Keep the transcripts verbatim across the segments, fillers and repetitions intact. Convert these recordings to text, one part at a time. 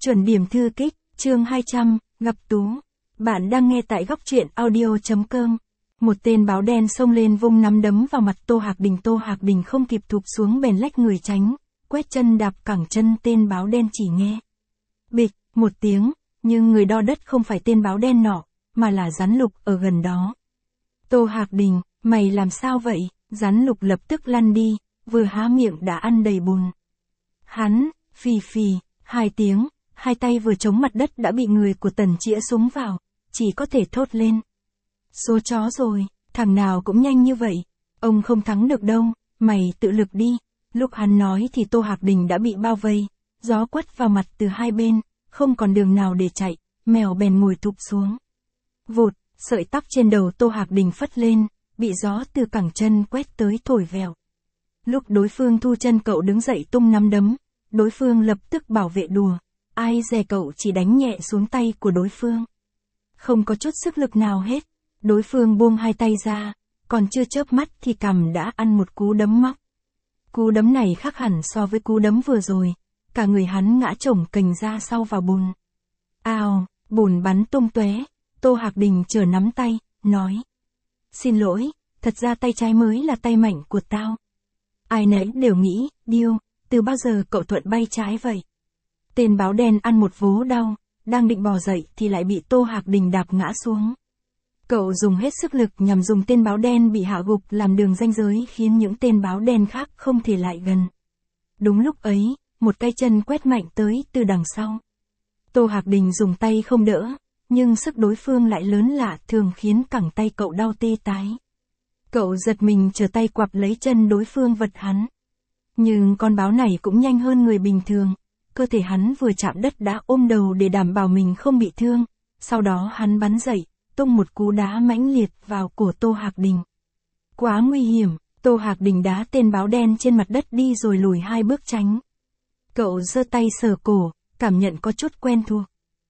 Chuẩn điểm thư kích, chương hai trăm, gặp Tú. Bạn đang nghe tại góc truyện audio.com. Một tên báo đen xông lên vung nắm đấm vào mặt Tô Hạc Đình. Tô Hạc Đình không kịp thụp xuống bèn lách người tránh, quét chân đạp cẳng chân tên báo đen chỉ nghe. Bịch, một tiếng, nhưng người đo đất không phải tên báo đen nọ, mà là Rắn Lục ở gần đó. Tô Hạc Đình, mày làm sao vậy? Rắn Lục lập tức lăn đi, vừa há miệng đã ăn đầy bùn. Hắn, phì phì, hai tiếng, hai tay vừa chống mặt đất đã bị người của Tần chĩa súng vào, chỉ có thể thốt lên. Số chó rồi, thằng nào cũng nhanh như vậy, ông không thắng được đâu, mày tự lực đi. Lúc hắn nói thì Tô Hạc Đình đã bị bao vây, gió quất vào mặt từ hai bên, không còn đường nào để chạy, mèo bèn ngồi thụp xuống. Vụt, sợi tóc trên đầu Tô Hạc Đình phất lên, bị gió từ cẳng chân quét tới thổi vèo. Lúc đối phương thu chân cậu đứng dậy tung nắm đấm, đối phương lập tức bảo vệ đùa, ai dè cậu chỉ đánh nhẹ xuống tay của đối phương. Không có chút sức lực nào hết, đối phương buông hai tay ra, còn chưa chớp mắt thì cằm đã ăn một cú đấm móc. Cú đấm này khác hẳn so với cú đấm vừa rồi, cả người hắn ngã chổng kềnh ra sau vào bùn. Ào, bùn bắn tung tóe, Tô Hạc Đình chờ nắm tay, nói. Xin lỗi, thật ra tay trái mới là tay mạnh của tao. Ai nấy đều nghĩ, điêu, từ bao giờ cậu thuận bay trái vậy? Tên báo đen ăn một vố đau, đang định bò dậy thì lại bị Tô Hạc Đình đạp ngã xuống. Cậu dùng hết sức lực nhằm dùng tên báo đen bị hạ gục làm đường ranh giới khiến những tên báo đen khác không thể lại gần. Đúng lúc ấy, một cái chân quét mạnh tới từ đằng sau. Tô Hạc Đình dùng tay không đỡ, nhưng sức đối phương lại lớn lạ thường khiến cẳng tay cậu đau tê tái. Cậu giật mình trở tay quặp lấy chân đối phương vật hắn. Nhưng con báo này cũng nhanh hơn người bình thường, cơ thể hắn vừa chạm đất đã ôm đầu để đảm bảo mình không bị thương, sau đó hắn bắn dậy, tung một cú đá mãnh liệt vào cổ Tô Hạc Đình. Quá nguy hiểm, Tô Hạc Đình đá tên báo đen trên mặt đất đi rồi lùi hai bước tránh. Cậu giơ tay sờ cổ, cảm nhận có chút quen thuộc.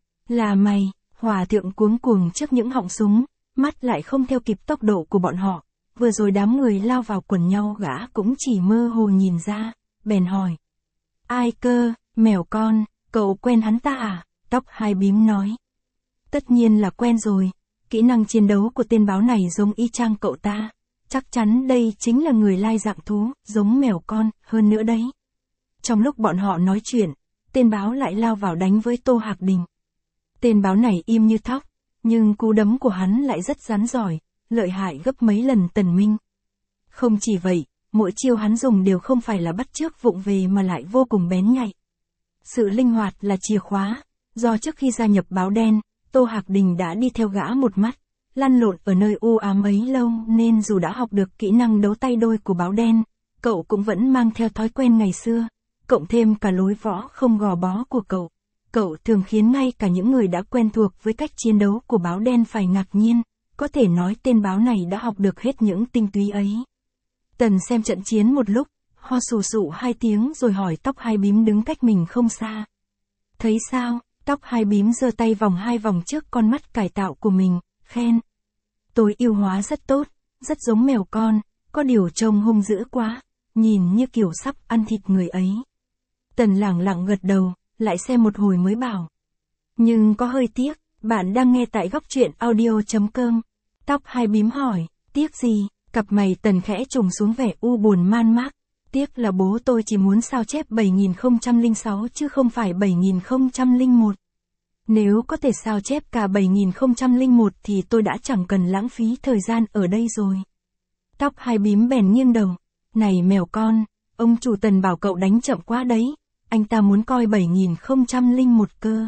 Là mày, Hòa Thượng cuống cuồng trước những họng súng, mắt lại không theo kịp tốc độ của bọn họ. Vừa rồi đám người lao vào quần nhau gã cũng chỉ mơ hồ nhìn ra, bèn hỏi. Ai cơ, mèo con, cậu quen hắn ta à? Tóc hai bím nói. Tất nhiên là quen rồi, kỹ năng chiến đấu của tên báo này giống y chang cậu ta. Chắc chắn đây chính là người lai dạng thú, giống mèo con, hơn nữa đấy. Trong lúc bọn họ nói chuyện, tên báo lại lao vào đánh với Tô Hạc Đình. Tên báo này im như thóc, nhưng cú đấm của hắn lại rất rắn giỏi, lợi hại gấp mấy lần Tần Minh. Không chỉ vậy, mỗi chiêu hắn dùng đều không phải là bắt chước vụng về mà lại vô cùng bén nhạy. Sự linh hoạt là chìa khóa, do trước khi gia nhập báo đen, Tô Hạc Đình đã đi theo gã một mắt, lăn lộn ở nơi u ám ấy lâu nên dù đã học được kỹ năng đấu tay đôi của báo đen, cậu cũng vẫn mang theo thói quen ngày xưa, cộng thêm cả lối võ không gò bó của cậu. Cậu thường khiến ngay cả những người đã quen thuộc với cách chiến đấu của báo đen phải ngạc nhiên, có thể nói tên báo này đã học được hết những tinh túy ấy. Tần xem trận chiến một lúc, ho sù sụ hai tiếng rồi hỏi tóc hai bím đứng cách mình không xa. Thấy sao? Tóc hai bím giơ tay vòng hai vòng trước con mắt cải tạo của mình, khen. Tối ưu hóa rất tốt, rất giống mèo con, có điều trông hung dữ quá, nhìn như kiểu sắp ăn thịt người ấy. Tần lẳng lặng gật đầu, lại xem một hồi mới bảo. Nhưng có hơi tiếc, bạn đang nghe tại góc truyện audio.com. Tóc hai bím hỏi, tiếc gì? Cặp mày Tần khẽ trùng xuống vẻ u buồn man mác. Tiếc là bố tôi chỉ muốn sao chép bảy nghìn không trăm lẻ sáu chứ không phải bảy nghìn không trăm lẻ một. Nếu có thể sao chép cả bảy nghìn không trăm lẻ một thì tôi đã chẳng cần lãng phí thời gian ở đây rồi. Tóc hai bím bèn nghiêng đầu. Này mèo con, ông chủ Tần bảo cậu đánh chậm quá đấy. Anh ta muốn coi bảy nghìn không trăm lẻ một cơ.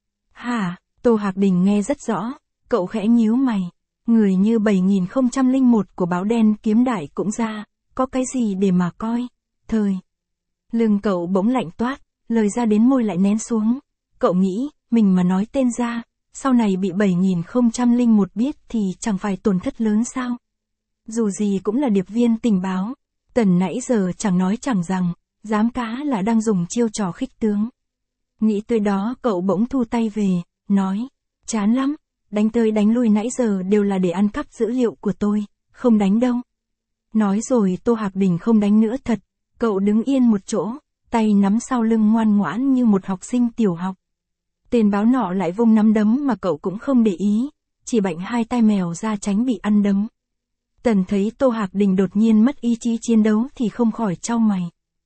Hả? Tô Hạc Đình nghe rất rõ. Cậu khẽ nhíu mày. Người như bảy nghìn không trăm lẻ một của báo đen kiếm đại cũng ra. Có cái gì để mà coi? Thời. Lưng cậu bỗng lạnh toát. Lời ra đến môi lại nén xuống. Cậu nghĩ, mình mà nói tên ra. Sau này bị bảy nghìn không trăm lẻ một biết thì chẳng phải tổn thất lớn sao? Dù gì cũng là điệp viên tình báo. Tần nãy giờ chẳng nói chẳng rằng. Dám cá là đang dùng chiêu trò khích tướng. Nghĩ tới đó cậu bỗng thu tay về, nói. Chán lắm, đánh tới đánh lui nãy giờ đều là để ăn cắp dữ liệu của tôi, không đánh đâu. Nói rồi Tô Hạc Đình không đánh nữa thật, cậu đứng yên một chỗ, tay nắm sau lưng ngoan ngoãn như một học sinh tiểu học. Tên báo nọ lại vung nắm đấm mà cậu cũng không để ý, chỉ bạnh hai tay mèo ra tránh bị ăn đấm. Tần thấy Tô Hạc Đình đột nhiên mất ý chí chiến đấu thì không khỏi chau mày.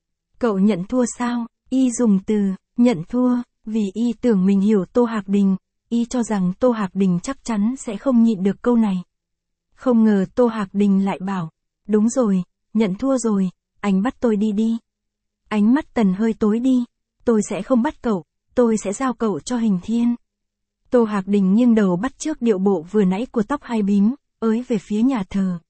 Cậu nhận thua sao? Y dùng từ, nhận thua, vì Y tưởng mình hiểu Tô Hạc Đình, Y cho rằng Tô Hạc Đình chắc chắn sẽ không nhịn được câu này. Không ngờ Tô Hạc Đình lại bảo, đúng rồi, nhận thua rồi, anh bắt tôi đi đi. Ánh mắt Tần hơi tối đi, tôi sẽ không bắt cậu, tôi sẽ giao cậu cho Hình Thiên. Tô Hạc Đình nghiêng đầu bắt chước điệu bộ vừa nãy của tóc hai bím, ới về phía nhà thờ.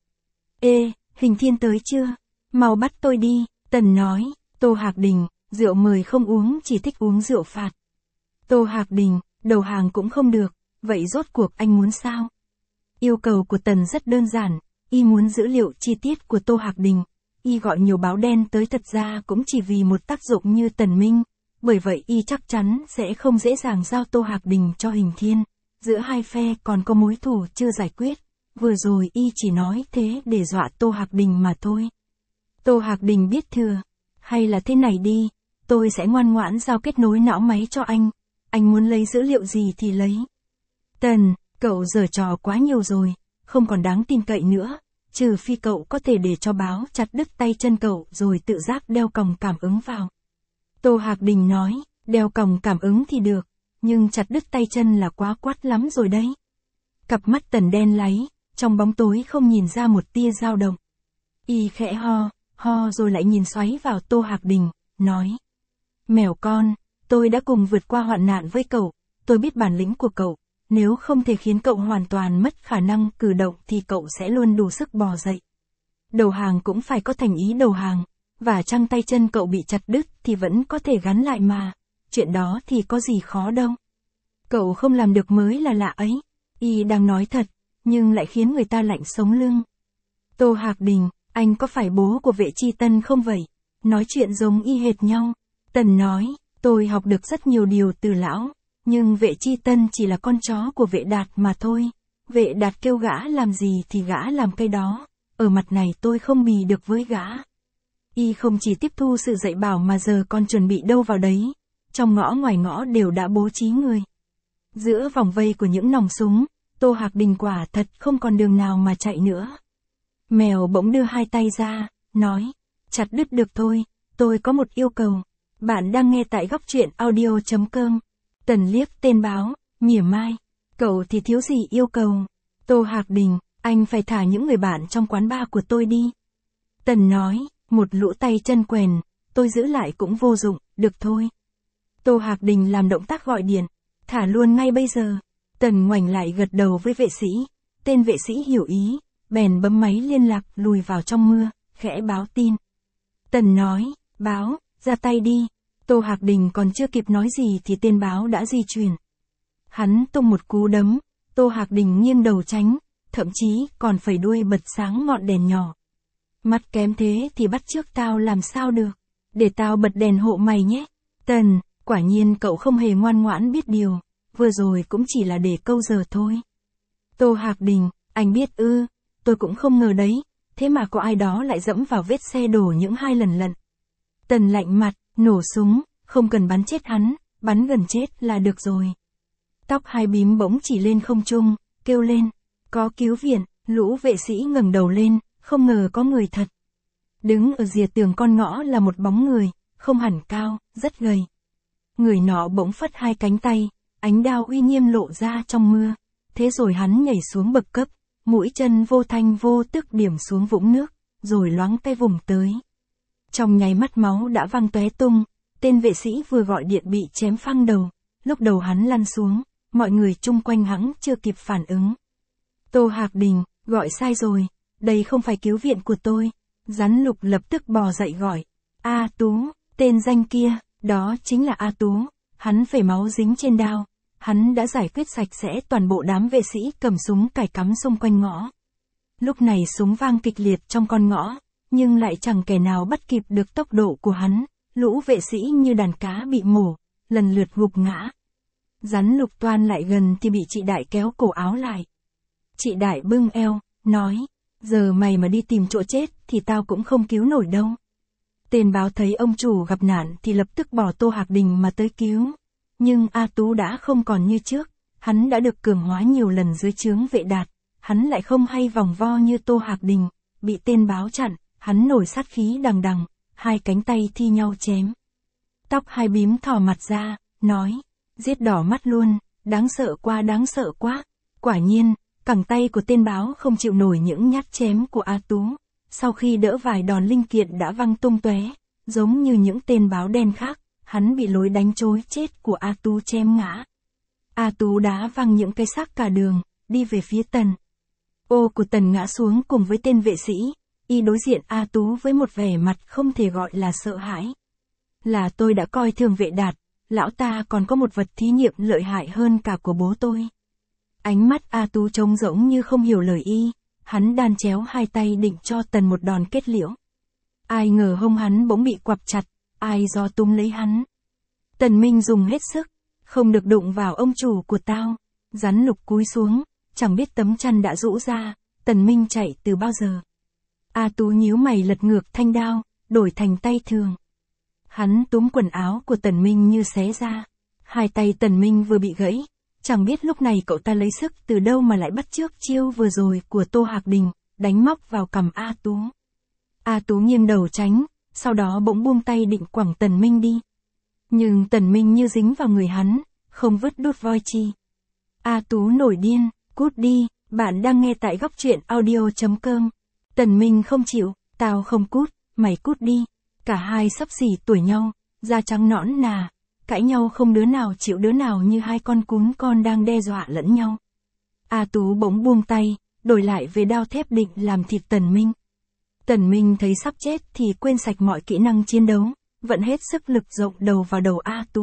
Ê, Hình Thiên tới chưa? Mau bắt tôi đi, Tần nói. Tô Hạc Đình, rượu mời không uống, chỉ thích uống rượu phạt. Tô Hạc Đình, đầu hàng cũng không được, vậy rốt cuộc anh muốn sao? Yêu cầu của Tần rất đơn giản, Y muốn dữ liệu chi tiết của Tô Hạc Đình. Y gọi nhiều báo đen tới thật ra cũng chỉ vì một tác dụng như Tần Minh, bởi vậy Y chắc chắn sẽ không dễ dàng giao Tô Hạc Đình cho Hình Thiên. Giữa hai phe còn có mối thù chưa giải quyết, vừa rồi Y chỉ nói thế để dọa Tô Hạc Đình mà thôi. Tô Hạc Đình biết thừa, hay là thế này đi, tôi sẽ ngoan ngoãn giao kết nối não máy cho anh, anh muốn lấy dữ liệu gì thì lấy. Tần, cậu giở trò quá nhiều rồi, không còn đáng tin cậy nữa, trừ phi cậu có thể để cho báo chặt đứt tay chân cậu rồi tự giác đeo còng cảm ứng vào. Tô Hạc Đình nói, đeo còng cảm ứng thì được, nhưng chặt đứt tay chân là quá quát lắm rồi đấy. Cặp mắt Tần đen láy, trong bóng tối không nhìn ra một tia dao động. Y khẽ ho, ho rồi lại nhìn xoáy vào Tô Hạc Đình, nói. Mèo con, tôi đã cùng vượt qua hoạn nạn với cậu, tôi biết bản lĩnh của cậu, nếu không thể khiến cậu hoàn toàn mất khả năng cử động thì cậu sẽ luôn đủ sức bò dậy. Đầu hàng cũng phải có thành ý đầu hàng, và chăng tay chân cậu bị chặt đứt thì vẫn có thể gắn lại mà, chuyện đó thì có gì khó đâu. Cậu không làm được mới là lạ ấy, Y đang nói thật, nhưng lại khiến người ta lạnh sống lưng. Tô Hạc Đình, anh có phải bố của Vệ Chi Tân không vậy? Nói chuyện giống y hệt nhau. Tần nói, tôi học được rất nhiều điều từ lão, nhưng Vệ Chi Tân chỉ là con chó của Vệ Đạt mà thôi. Vệ Đạt kêu gã làm gì thì gã làm cái đó, ở mặt này tôi không bì được với gã. Y không chỉ tiếp thu sự dạy bảo mà giờ còn chuẩn bị đâu vào đấy, trong ngõ ngoài ngõ đều đã bố trí người. Giữa vòng vây của những nòng súng, Tô Hạc Đình quả thật không còn đường nào mà chạy nữa. Mèo bỗng đưa hai tay ra, nói, chặt đứt được thôi, tôi có một yêu cầu. Bạn đang nghe tại góc truyện audio chấm com. Tần liếc tên báo, mỉa mai, cậu thì thiếu gì yêu cầu. Tô Hạc Đình, anh phải thả những người bạn trong quán bar của tôi đi. Tần nói, một lũ tay chân quèn, tôi giữ lại cũng vô dụng, được thôi. Tô Hạc Đình làm động tác gọi điện, thả luôn ngay bây giờ. Tần ngoảnh lại gật đầu với vệ sĩ, tên vệ sĩ hiểu ý, bèn bấm máy liên lạc lùi vào trong mưa, khẽ báo tin. Tần nói, báo, ra tay đi. Tô Hạc Đình còn chưa kịp nói gì thì tên báo đã di chuyển. Hắn tung một cú đấm, Tô Hạc Đình nghiêng đầu tránh, thậm chí còn phẩy đuôi bật sáng ngọn đèn nhỏ. Mắt kém thế thì bắt chước tao làm sao được, để tao bật đèn hộ mày nhé. Tần, quả nhiên cậu không hề ngoan ngoãn biết điều, vừa rồi cũng chỉ là để câu giờ thôi. Tô Hạc Đình, anh biết ư, tôi cũng không ngờ đấy, thế mà có ai đó lại dẫm vào vết xe đổ những hai lần lận. Tần lạnh mặt, nổ súng, không cần bắn chết hắn, bắn gần chết là được rồi. Tóc hai bím bỗng chỉ lên không trung, kêu lên, có cứu viện, lũ vệ sĩ ngẩng đầu lên, không ngờ có người thật. Đứng ở rìa tường con ngõ là một bóng người, không hẳn cao, rất gầy. Người nọ bỗng phất hai cánh tay, ánh đao uy nghiêm lộ ra trong mưa, thế rồi hắn nhảy xuống bậc cấp, mũi chân vô thanh vô tức điểm xuống vũng nước, rồi loáng tay vùng tới. Trong nháy mắt máu đã văng tóe tung, tên vệ sĩ vừa gọi điện bị chém phăng đầu, lúc đầu hắn lăn xuống, mọi người chung quanh hắn chưa kịp phản ứng. Tô Hạc Đình, gọi sai rồi, đây không phải cứu viện của tôi. Rắn Lục lập tức bò dậy gọi, A Tú, tên danh kia, đó chính là A Tú, hắn phẩy máu dính trên đao, hắn đã giải quyết sạch sẽ toàn bộ đám vệ sĩ cầm súng cài cắm xung quanh ngõ. Lúc này súng vang kịch liệt trong con ngõ, nhưng lại chẳng kẻ nào bắt kịp được tốc độ của hắn, lũ vệ sĩ như đàn cá bị mổ, lần lượt gục ngã. Rắn Lục toan lại gần thì bị chị Đại kéo cổ áo lại. Chị Đại bưng eo, nói, giờ mày mà đi tìm chỗ chết thì tao cũng không cứu nổi đâu. Tên báo thấy ông chủ gặp nạn thì lập tức bỏ Tô Hạc Đình mà tới cứu. Nhưng A Tú đã không còn như trước, hắn đã được cường hóa nhiều lần dưới trướng Vệ Đạt, hắn lại không hay vòng vo như Tô Hạc Đình, bị tên báo chặn, hắn nổi sát khí đằng đằng, hai cánh tay thi nhau chém. Tóc hai bím thò mặt ra, nói, giết đỏ mắt luôn, đáng sợ quá đáng sợ quá. Quả nhiên, cẳng tay của tên báo không chịu nổi những nhát chém của A Tú, sau khi đỡ vài đòn linh kiện đã văng tung tóe, giống như những tên báo đen khác, hắn bị lối đánh trối chết của A Tú chém ngã. A Tú đá văng những cái xác cả đường, đi về phía Tần. Ô của Tần ngã xuống cùng với tên vệ sĩ, y đối diện A Tú với một vẻ mặt không thể gọi là sợ hãi. Là tôi đã coi thường Vệ Đạt, lão ta còn có một vật thí nghiệm lợi hại hơn cả của bố tôi. Ánh mắt A Tú trống rỗng như không hiểu lời y, hắn đan chéo hai tay định cho Tần một đòn kết liễu. Ai ngờ hông hắn bỗng bị quặp chặt, ai do túm lấy hắn. Tần Minh dùng hết sức, không được đụng vào ông chủ của tao. Rắn lục cúi xuống, chẳng biết tấm chăn đã rũ ra, Tần Minh chạy từ bao giờ. A Tú nhíu mày lật ngược thanh đao, đổi thành tay thường. Hắn túm quần áo của Tần Minh như xé ra. Hai tay Tần Minh vừa bị gãy, chẳng biết lúc này cậu ta lấy sức từ đâu mà lại bắt chước chiêu vừa rồi của Tô Hạc Đình, đánh móc vào cằm A Tú. A Tú nghiêng đầu tránh, sau đó bỗng buông tay định quẳng Tần Minh đi. Nhưng Tần Minh như dính vào người hắn, không vứt đút voi chi. A Tú nổi điên, cút đi, bạn đang nghe tại góc truyện audio chấm com. Tần Minh không chịu, tao không cút, mày cút đi. Cả hai xấp xỉ tuổi nhau, da trắng nõn nà, cãi nhau không đứa nào chịu đứa nào như hai con cún con đang đe dọa lẫn nhau. A Tú bỗng buông tay, đổi lại về đao thép định làm thịt Tần Minh. Tần Minh thấy sắp chết thì quên sạch mọi kỹ năng chiến đấu, vận hết sức lực rộng đầu vào đầu A Tú.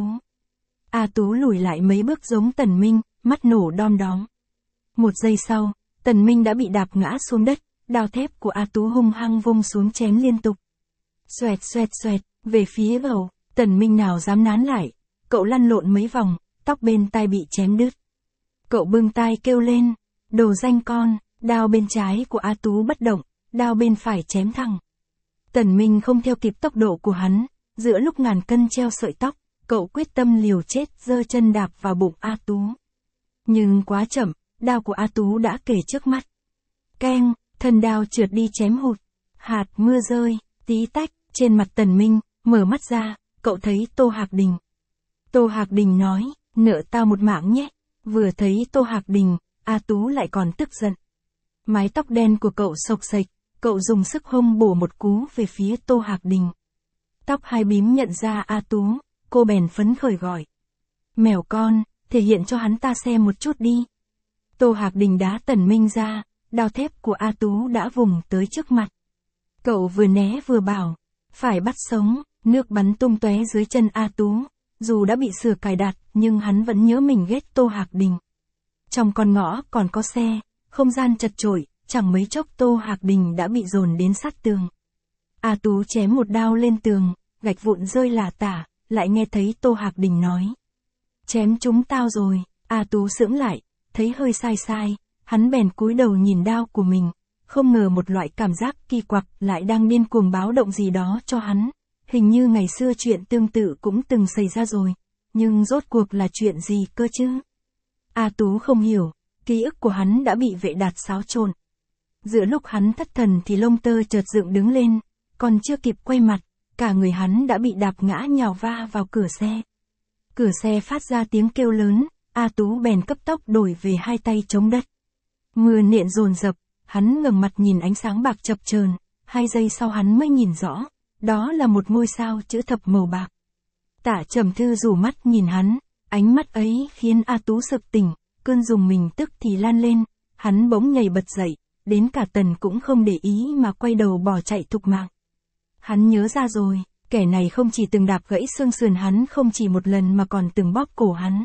A Tú lùi lại mấy bước giống Tần Minh, mắt nổ đom đóm. Một giây sau, Tần Minh đã bị đạp ngã xuống đất, đao thép của A Tú hung hăng vung xuống chém liên tục. Xoẹt xoẹt xoẹt, về phía đầu, Tần Minh nào dám nán lại, cậu lăn lộn mấy vòng, tóc bên tai bị chém đứt. Cậu bưng tai kêu lên, đồ danh con, đao bên trái của A Tú bất động, đao bên phải chém thẳng. Tần Minh không theo kịp tốc độ của hắn, giữa lúc ngàn cân treo sợi tóc, cậu quyết tâm liều chết giơ chân đạp vào bụng A Tú. Nhưng quá chậm, đao của A Tú đã kề trước mắt. Keng, thân đao trượt đi chém hụt. Hạt mưa rơi, tí tách, trên mặt Tần Minh, mở mắt ra, cậu thấy Tô Hạc Đình. Tô Hạc Đình nói, nợ tao một mạng nhé. Vừa thấy Tô Hạc Đình, A Tú lại còn tức giận. Mái tóc đen của cậu xộc xệch, cậu dùng sức hông bổ một cú về phía Tô Hạc Đình. Tóc hai bím nhận ra A Tú, cô bèn phấn khởi gọi. Mèo con, thể hiện cho hắn ta xem một chút đi. Tô Hạc Đình đá Tần Minh ra, đao thép của A Tú đã vùng tới trước mặt. Cậu vừa né vừa bảo, phải bắt sống, nước bắn tung tóe dưới chân A Tú. Dù đã bị sửa cài đặt, nhưng hắn vẫn nhớ mình ghét Tô Hạc Đình. Trong con ngõ còn có xe, không gian chật chội, chẳng mấy chốc Tô Hạc Đình đã bị dồn đến sát tường. A Tú chém một đao lên tường, gạch vụn rơi lả tả, lại nghe thấy Tô Hạc Đình nói. Chém chúng tao rồi. A Tú sững lại, thấy hơi sai sai, hắn bèn cúi đầu nhìn đao của mình, không ngờ một loại cảm giác kỳ quặc lại đang điên cuồng báo động gì đó cho hắn. Hình như ngày xưa chuyện tương tự cũng từng xảy ra rồi, nhưng rốt cuộc là chuyện gì cơ chứ? A Tú không hiểu, ký ức của hắn đã bị Vệ Đạt xáo trộn. Giữa lúc hắn thất thần thì lông tơ chợt dựng đứng lên, còn chưa kịp quay mặt, cả người hắn đã bị đạp ngã nhào va vào cửa xe. Cửa xe phát ra tiếng kêu lớn, A Tú bèn cấp tốc đổi về hai tay chống đất. Mưa nện dồn dập, hắn ngẩng mặt nhìn ánh sáng bạc chập chờn, hai giây sau hắn mới nhìn rõ, đó là một ngôi sao chữ thập màu bạc. Tả Trầm Thư rủ mắt nhìn hắn, ánh mắt ấy khiến A Tú sực tỉnh, cơn rùng mình tức thì lan lên, hắn bỗng nhảy bật dậy, đến cả Tần cũng không để ý mà quay đầu bỏ chạy thục mạng. Hắn nhớ ra rồi, kẻ này không chỉ từng đạp gãy xương sườn hắn không chỉ một lần mà còn từng bóp cổ hắn.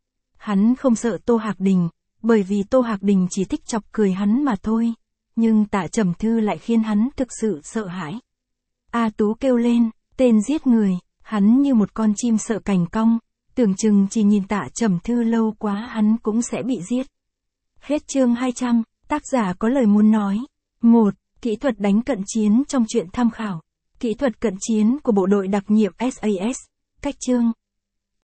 Hắn không sợ Tô Hạc Đình, bởi vì Tô Hạc Đình chỉ thích chọc cười hắn mà thôi, nhưng Tả Trầm Thư lại khiến hắn thực sự sợ hãi. A Tú kêu lên, tên giết người, hắn như một con chim sợ cành cong, tưởng chừng chỉ nhìn Tả Trầm Thư lâu quá hắn cũng sẽ bị giết. Hết chương hai trăm, tác giả có lời muốn nói. một. Kỹ thuật đánh cận chiến trong truyện tham khảo. Kỹ thuật cận chiến của bộ đội đặc nhiệm ét a ét. Cách chương.